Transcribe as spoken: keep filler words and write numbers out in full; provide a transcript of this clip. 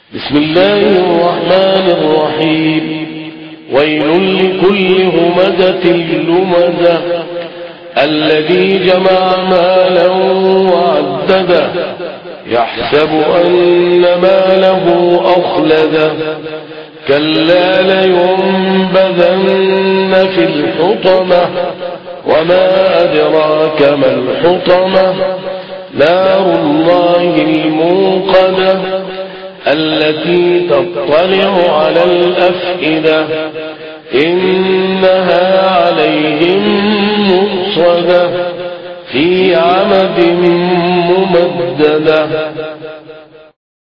بسم الله الرحمن الرحيم. ويل لكل همزة لمزة الذي جمع مالا وعدده يحسب أن ماله أخلده كلا لينبذن في الحطمة وما أدراك ما الحطمة نار الله الموقدة التي تطلع على الأفئدة إنها عليهم مؤصدة في عمد ممددة.